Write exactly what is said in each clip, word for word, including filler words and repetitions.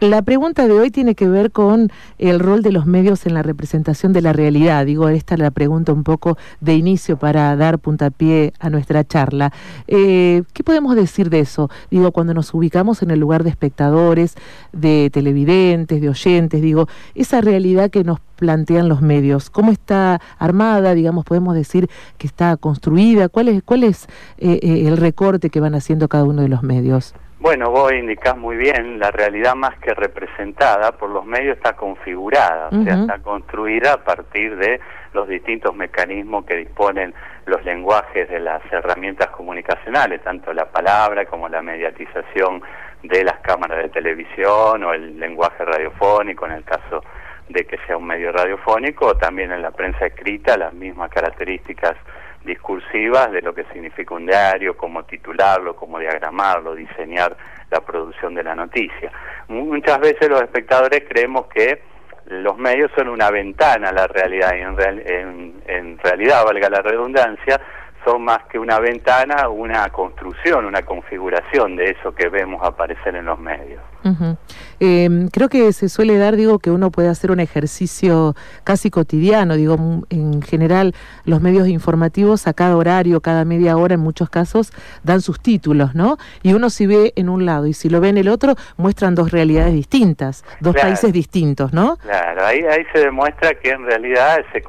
La pregunta de hoy tiene que ver con el rol de los medios en la representación de la realidad. Digo, esta es la pregunta un poco de inicio para dar puntapié a nuestra charla. Eh, ¿Qué podemos decir de eso? Digo, cuando nos ubicamos en el lugar de espectadores, de televidentes, de oyentes, digo, esa realidad que nos plantean los medios, ¿cómo está armada? Digamos, podemos decir que está construida. ¿Cuál es, cuál es eh, eh, el recorte que van haciendo cada uno de los medios? Bueno, vos indicás muy bien, la realidad más que representada por los medios está configurada, uh-huh. o sea, está construida a partir de los distintos mecanismos que disponen los lenguajes de las herramientas comunicacionales, tanto la palabra como la mediatización de las cámaras de televisión o el lenguaje radiofónico, en el caso de que sea un medio radiofónico, o también en la prensa escrita, las mismas características discursivas de lo que significa un diario, cómo titularlo, cómo diagramarlo, diseñar la producción de la noticia. Muchas veces los espectadores creemos que los medios son una ventana a la realidad, y en, real, en, en realidad, valga la redundancia, son más que una ventana, una construcción, una configuración de eso que vemos aparecer en los medios. Uh-huh. Eh, creo que se suele dar, digo, que uno puede hacer un ejercicio casi cotidiano, digo, en general los medios informativos a cada horario, cada media hora en muchos casos dan sus títulos, ¿no? Y uno si ve en un lado y si lo ve en el otro, muestran dos realidades distintas, dos claro. países distintos, ¿no? Claro, ahí, ahí se demuestra que en realidad se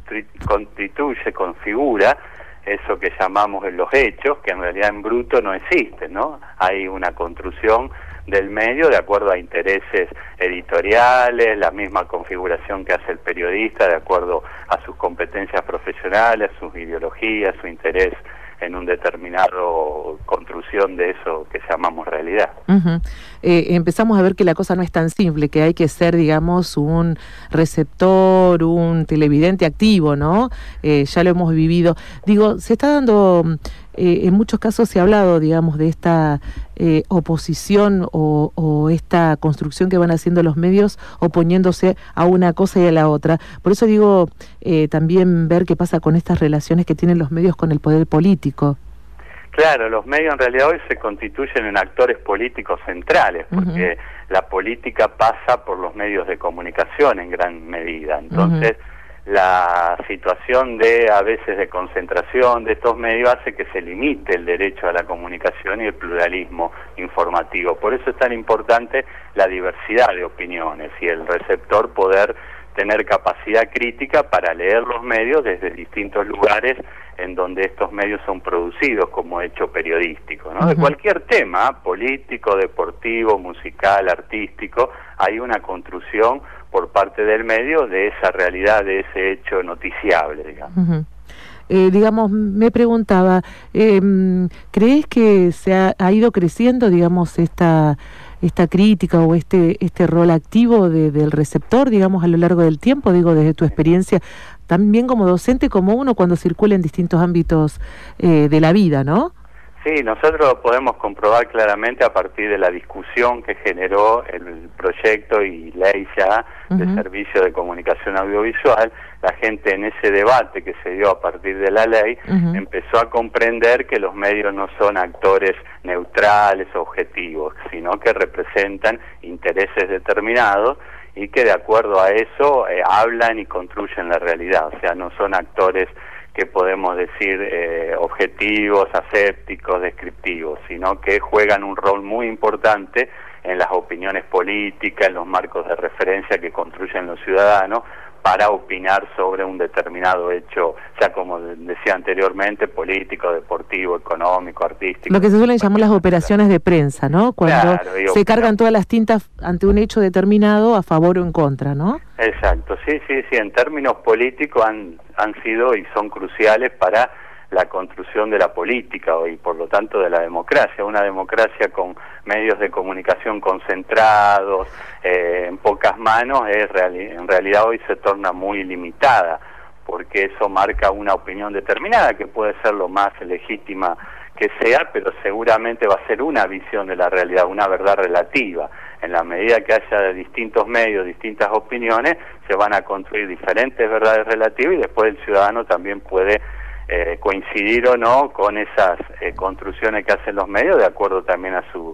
constituye, configura eso que llamamos los hechos, que en realidad en bruto no existen, ¿no? Hay una construcción del medio de acuerdo a intereses editoriales, la misma configuración que hace el periodista de acuerdo a sus competencias profesionales, sus ideologías, su interés en un determinado construcción de eso que llamamos realidad. Uh-huh. eh, empezamos a ver que la cosa no es tan simple, que hay que ser, digamos, un receptor, un televidente activo, ¿no? Eh, ya lo hemos vivido. Digo, se está dando, eh, en muchos casos se ha hablado, digamos, de esta eh, oposición o, o esta construcción que van haciendo los medios oponiéndose a una cosa y a la otra. Por eso digo, eh, también ver qué pasa con estas relaciones que tienen los medios con el poder político. Claro, los medios en realidad hoy se constituyen en actores políticos centrales, porque uh-huh. la política pasa por los medios de comunicación en gran medida. Entonces, uh-huh. la situación de, a veces, de concentración de estos medios hace que se limite el derecho a la comunicación y el pluralismo informativo. Por eso es tan importante la diversidad de opiniones y el receptor poder tener capacidad crítica para leer los medios desde distintos lugares en donde estos medios son producidos como hecho periodístico, ¿no? Uh-huh. De cualquier tema, político, deportivo, musical, artístico, hay una construcción por parte del medio de esa realidad, de ese hecho noticiable, digamos. Uh-huh. Eh, digamos, me preguntaba, eh, ¿crees que se ha, ha ido creciendo, digamos, esta esta crítica o este este rol activo de, del receptor, digamos, a lo largo del tiempo? Digo, desde tu experiencia, también como docente, como uno cuando circula en distintos ámbitos eh, de la vida, ¿no? Sí, nosotros lo podemos comprobar claramente a partir de la discusión que generó el proyecto y ley ya uh-huh. de servicio de comunicación audiovisual. La gente en ese debate que se dio a partir de la ley uh-huh. empezó a comprender que los medios no son actores neutrales, objetivos, sino que representan intereses determinados y que de acuerdo a eso eh, hablan y construyen la realidad. O sea, no son actores que podemos decir eh, objetivos, asépticos, descriptivos, sino que juegan un rol muy importante en las opiniones políticas, en los marcos de referencia que construyen los ciudadanos para opinar sobre un determinado hecho, ya como decía anteriormente, político, deportivo, económico, artístico. Lo que se suelen llamar las operaciones de prensa, ¿no? Cuando claro, se opina... cargan todas las tintas ante un hecho determinado a favor o en contra, ¿no? Exacto, sí, sí, sí, en términos políticos han, han sido y son cruciales para la construcción de la política y por lo tanto de la democracia, una democracia con medios de comunicación concentrados, eh, en pocas manos, es real, en realidad hoy se torna muy limitada, porque eso marca una opinión determinada que puede ser lo más legítima que sea, pero seguramente va a ser una visión de la realidad, una verdad relativa. En la medida que haya distintos medios, distintas opiniones, se van a construir diferentes verdades relativas y después el ciudadano también puede Eh, coincidir o no con esas eh, construcciones que hacen los medios de acuerdo también a su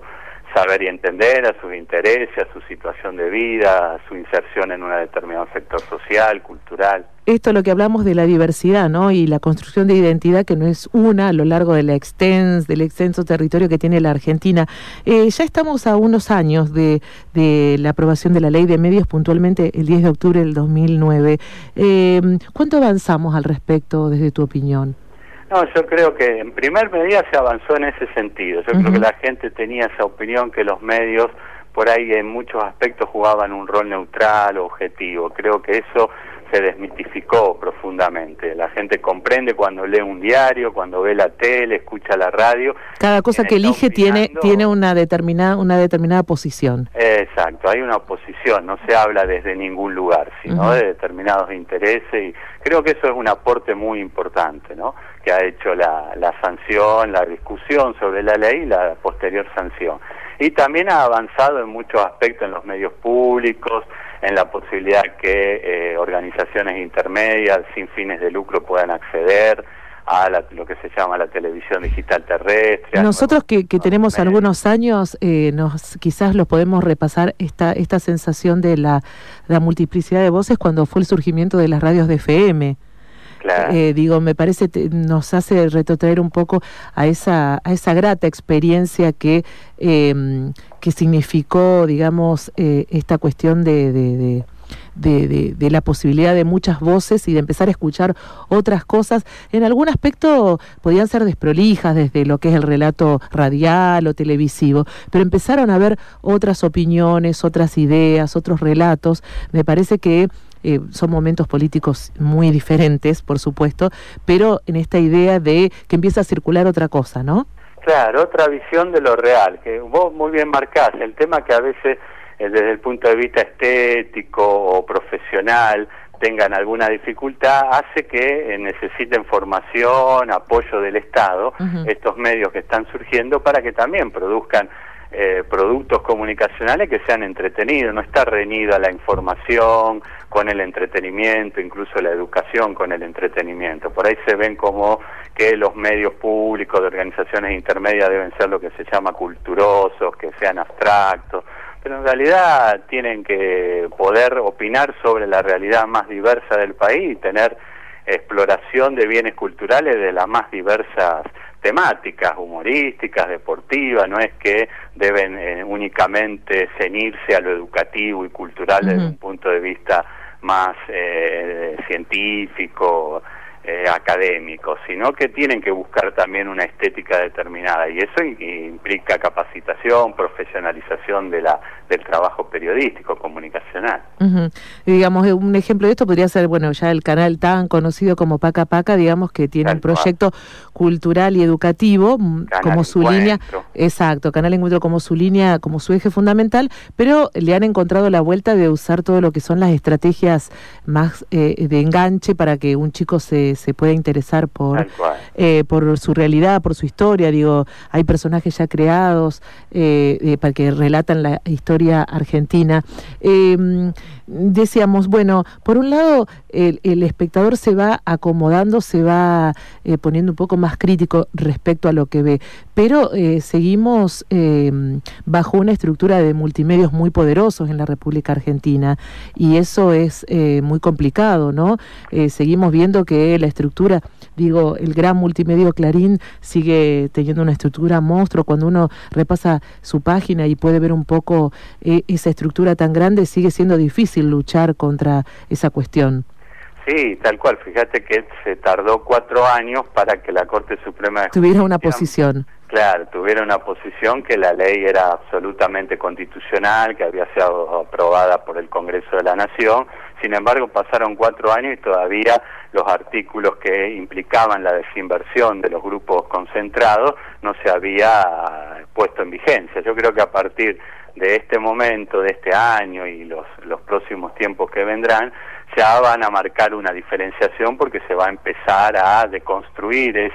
saber y entender a sus intereses, a su situación de vida, a su inserción en un determinado sector social, cultural. Esto es lo que hablamos de la diversidad, ¿no? Y la construcción de identidad, que no es una a lo largo de la extens, del extenso territorio que tiene la Argentina. Eh, ya estamos a unos años de, de la aprobación de la Ley de Medios, puntualmente el diez de octubre del dos mil nueve. Eh, ¿Cuánto avanzamos al respecto, desde tu opinión? No, yo creo que en primer medida se avanzó en ese sentido. Yo uh-huh. creo que la gente tenía esa opinión que los medios por ahí en muchos aspectos jugaban un rol neutral o objetivo. Creo que eso se desmitificó profundamente. La gente comprende cuando lee un diario, cuando ve la tele, escucha la radio. Cada cosa que elige tiene tiene una determinada una determinada posición. Exacto, hay una oposición, no se habla desde ningún lugar, sino uh-huh. de determinados intereses, y creo que eso es un aporte muy importante, ¿no? Que ha hecho la, la sanción, la discusión sobre la ley y la posterior sanción. Y también ha avanzado en muchos aspectos en los medios públicos, en la posibilidad que eh, organizaciones intermedias sin fines de lucro puedan acceder a la, lo que se llama la televisión digital terrestre. Nosotros que, que tenemos medios. algunos años, eh, nos quizás los podemos repasar esta esta sensación de la, la multiplicidad de voces cuando fue el surgimiento de las radios de F M. Claro. Eh, digo, me parece te, nos hace retrotraer un poco a esa a esa grata experiencia que eh, que significó, digamos, eh, esta cuestión de, de, de De, de, de la posibilidad de muchas voces y de empezar a escuchar otras cosas. En algún aspecto podían ser desprolijas desde lo que es el relato radial o televisivo, pero empezaron a haber otras opiniones, otras ideas, otros relatos. Me parece que eh, son momentos políticos muy diferentes, por supuesto, pero en esta idea de que empieza a circular otra cosa, ¿no? Claro, otra visión de lo real, que vos muy bien marcás, el tema que a veces desde el punto de vista estético o profesional tengan alguna dificultad, hace que eh, necesiten formación, apoyo del Estado, uh-huh. estos medios que están surgiendo, para que también produzcan eh, productos comunicacionales que sean entretenidos, no está reñida la información con el entretenimiento, incluso la educación con el entretenimiento. Por ahí se ven como que los medios públicos de organizaciones intermedias deben ser lo que se llama culturosos, que sean abstractos, pero en realidad tienen que poder opinar sobre la realidad más diversa del país y tener exploración de bienes culturales de las más diversas temáticas, humorísticas, deportivas. No es que deben eh, únicamente ceñirse a lo educativo y cultural uh-huh. desde un punto de vista más eh, científico, Eh, académicos, sino que tienen que buscar también una estética determinada, y eso implica capacitación, profesionalización de la del trabajo periodístico, comunicacional. Uh-huh. Y digamos, un ejemplo de esto podría ser, bueno, ya el canal tan conocido como Paca Paca, digamos, que tiene Tal un proyecto cual. cultural y educativo canal como su Encuentro. línea, exacto, Canal Encuentro como su línea, como su eje fundamental, pero le han encontrado la vuelta de usar todo lo que son las estrategias más eh, de enganche para que un chico se se pueda interesar por eh, por su realidad, por su historia. Digo, hay personajes ya creados eh, eh, para que relatan la historia argentina. Eh, decíamos, bueno, por un lado el, el espectador se va acomodando, se va eh, poniendo un poco más crítico respecto a lo que ve, pero eh, seguimos eh, bajo una estructura de multimedios muy poderosos en la República Argentina, y eso es eh, muy complicado, ¿no? Eh, seguimos viendo que la estructura, digo, el gran multimedio Clarín sigue teniendo una estructura monstruo. Cuando uno repasa su página y puede ver un poco eh, esa estructura tan grande, sigue siendo difícil luchar contra esa cuestión. Sí, tal cual. Fíjate que se tardó cuatro años para que la Corte Suprema de Justicia tuviera una posición. Claro, tuviera una posición que la ley era absolutamente constitucional, que había sido aprobada por el Congreso de la Nación. Sin embargo, pasaron cuatro años y todavía los artículos que implicaban la desinversión de los grupos concentrados no se había puesto en vigencia. Yo creo que a partir de este momento, de este año y los, los próximos tiempos que vendrán, ya van a marcar una diferenciación, porque se va a empezar a deconstruir esa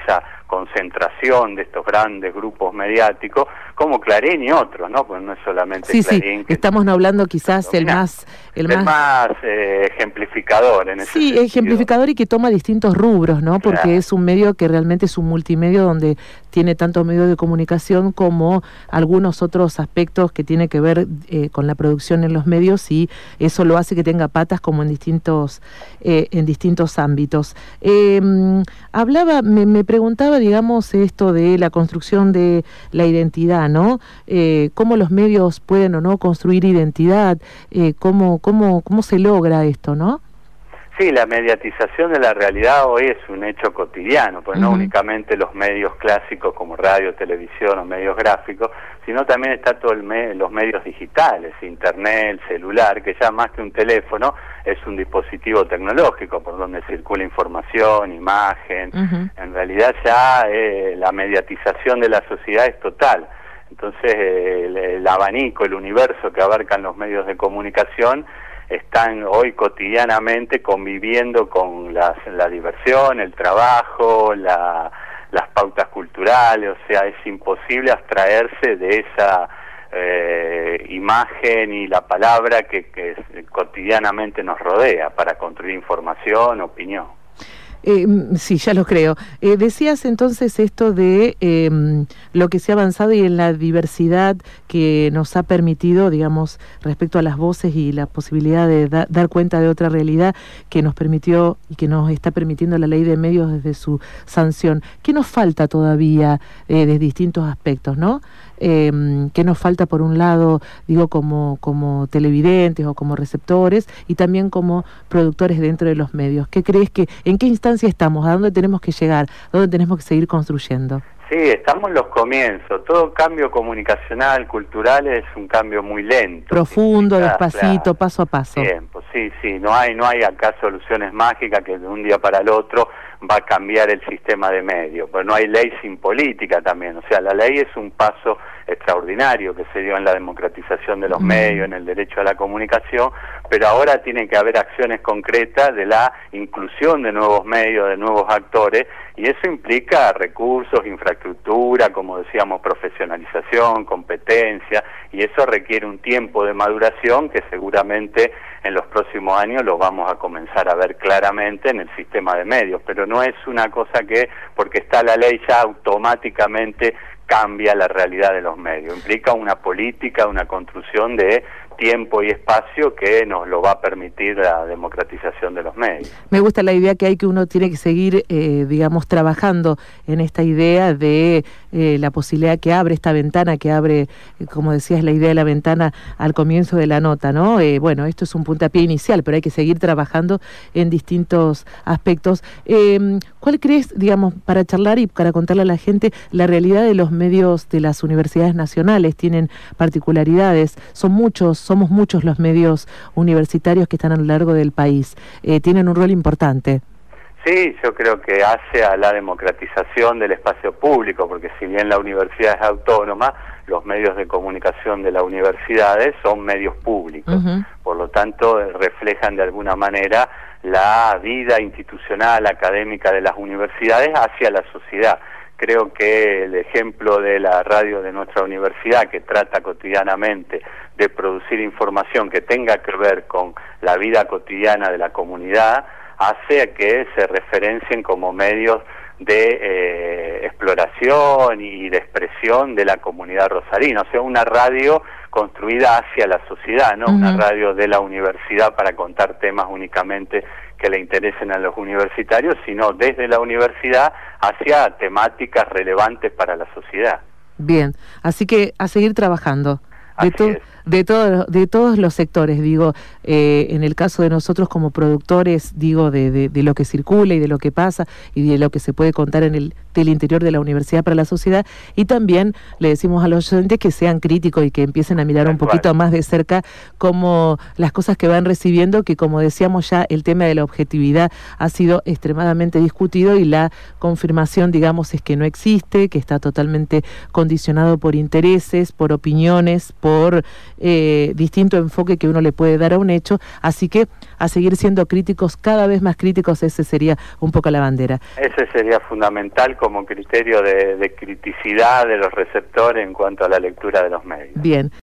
concentración de estos grandes grupos mediáticos, como Clarín y otros, ¿no? Pues no es solamente sí, Clarín. Sí, estamos hablando quizás el más... El, el más, más eh, ejemplificador en ese Sí, sentido. Ejemplificador y que toma distintos rubros, ¿no? Porque claro, es un medio que realmente es un multimedio donde tiene tanto medio de comunicación como algunos otros aspectos que tiene que ver eh, con la producción en los medios, y eso lo hace que tenga patas como en distintos eh, en distintos ámbitos. Eh, hablaba, me, me preguntaba, digamos, esto de la construcción de la identidad, ¿no? Eh, cómo los medios pueden o no construir identidad, eh, cómo, cómo, cómo se logra esto, ¿no? Sí, la mediatización de la realidad hoy es un hecho cotidiano, pues uh-huh. no únicamente los medios clásicos como radio, televisión o medios gráficos, sino también está todo el me los medios digitales, internet, el celular, que ya más que un teléfono es un dispositivo tecnológico por donde circula información, imagen. Uh-huh. En realidad ya eh, la mediatización de la sociedad es total. Entonces eh, el, el abanico, el universo que abarcan los medios de comunicación están hoy cotidianamente conviviendo con las, la diversión, el trabajo, la, las pautas culturales, o sea, es imposible abstraerse de esa eh, imagen y la palabra que, que cotidianamente nos rodea para construir información, opinión. Eh, sí, ya lo creo. Eh, decías entonces esto de eh, lo que se ha avanzado y en la diversidad que nos ha permitido, digamos, respecto a las voces y la posibilidad de da dar cuenta de otra realidad que nos permitió y que nos está permitiendo la ley de medios desde su sanción. ¿Qué nos falta todavía eh, de distintos aspectos, no? Eh, ¿Qué nos falta por un lado, digo, como, como televidentes o como receptores y también como productores dentro de los medios? ¿Qué crees que, en qué instancia estamos? ¿A dónde tenemos que llegar? ¿A dónde tenemos que seguir construyendo? Sí, estamos en los comienzos. Todo cambio comunicacional, cultural, es un cambio muy lento. Profundo, despacito, claro, paso a paso. Tiempo, sí, sí. No hay, no hay acá soluciones mágicas que de un día para el otro va a cambiar el sistema de medios. Pero no hay ley sin política también. O sea, la ley es un paso extraordinario que se dio en la democratización de los mm. medios, en el derecho a la comunicación, pero ahora tiene que haber acciones concretas de la inclusión de nuevos medios, de nuevos actores, y eso implica recursos, infraestructura, como decíamos, profesionalización, competencia, y eso requiere un tiempo de maduración que seguramente en los próximos años lo vamos a comenzar a ver claramente en el sistema de medios, pero no es una cosa que, porque está la ley, ya automáticamente cambia la realidad de los medios. Implica una política, una construcción de tiempo y espacio que nos lo va a permitir la democratización de los medios. Me gusta la idea que hay, que uno tiene que seguir, eh, digamos, trabajando en esta idea de eh, la posibilidad que abre esta ventana, que abre, eh, como decías, la idea de la ventana al comienzo de la nota, ¿no? Eh, bueno, esto es un puntapié inicial, pero hay que seguir trabajando en distintos aspectos. Eh, ¿Cuál crees, digamos, para charlar y para contarle a la gente la realidad de los medios de las universidades nacionales? Tienen particularidades, son muchos, somos muchos los medios universitarios que están a lo largo del país, eh, tienen un rol importante. Sí, yo creo que hace a la democratización del espacio público, porque si bien la universidad es autónoma, los medios de comunicación de las universidades son medios públicos, uh-huh. por lo tanto reflejan de alguna manera la vida institucional, académica de las universidades hacia la sociedad. Creo que el ejemplo de la radio de nuestra universidad, que trata cotidianamente de producir información que tenga que ver con la vida cotidiana de la comunidad, hace que se referencien como medios de eh, exploración y de expresión de la comunidad rosarina, o sea, una radio construida hacia la sociedad, no uh-huh. una radio de la universidad para contar temas únicamente que le interesen a los universitarios, sino desde la universidad hacia temáticas relevantes para la sociedad. Bien, así que a seguir trabajando. De, to de, todo, de todos los sectores, digo, eh, en el caso de nosotros como productores, digo, de, de, de lo que circula y de lo que pasa y de lo que se puede contar en el del interior de la universidad para la sociedad, y también le decimos a los oyentes que sean críticos y que empiecen a mirar un poquito más de cerca como las cosas que van recibiendo, que como decíamos ya, el tema de la objetividad ha sido extremadamente discutido y la confirmación, digamos, es que no existe, que está totalmente condicionado por intereses, por opiniones, por eh, distinto enfoque que uno le puede dar a un hecho, así que a seguir siendo críticos, cada vez más críticos, ese sería un poco la bandera. Ese sería fundamental como criterio de, de criticidad de los receptores en cuanto a la lectura de los medios. Bien.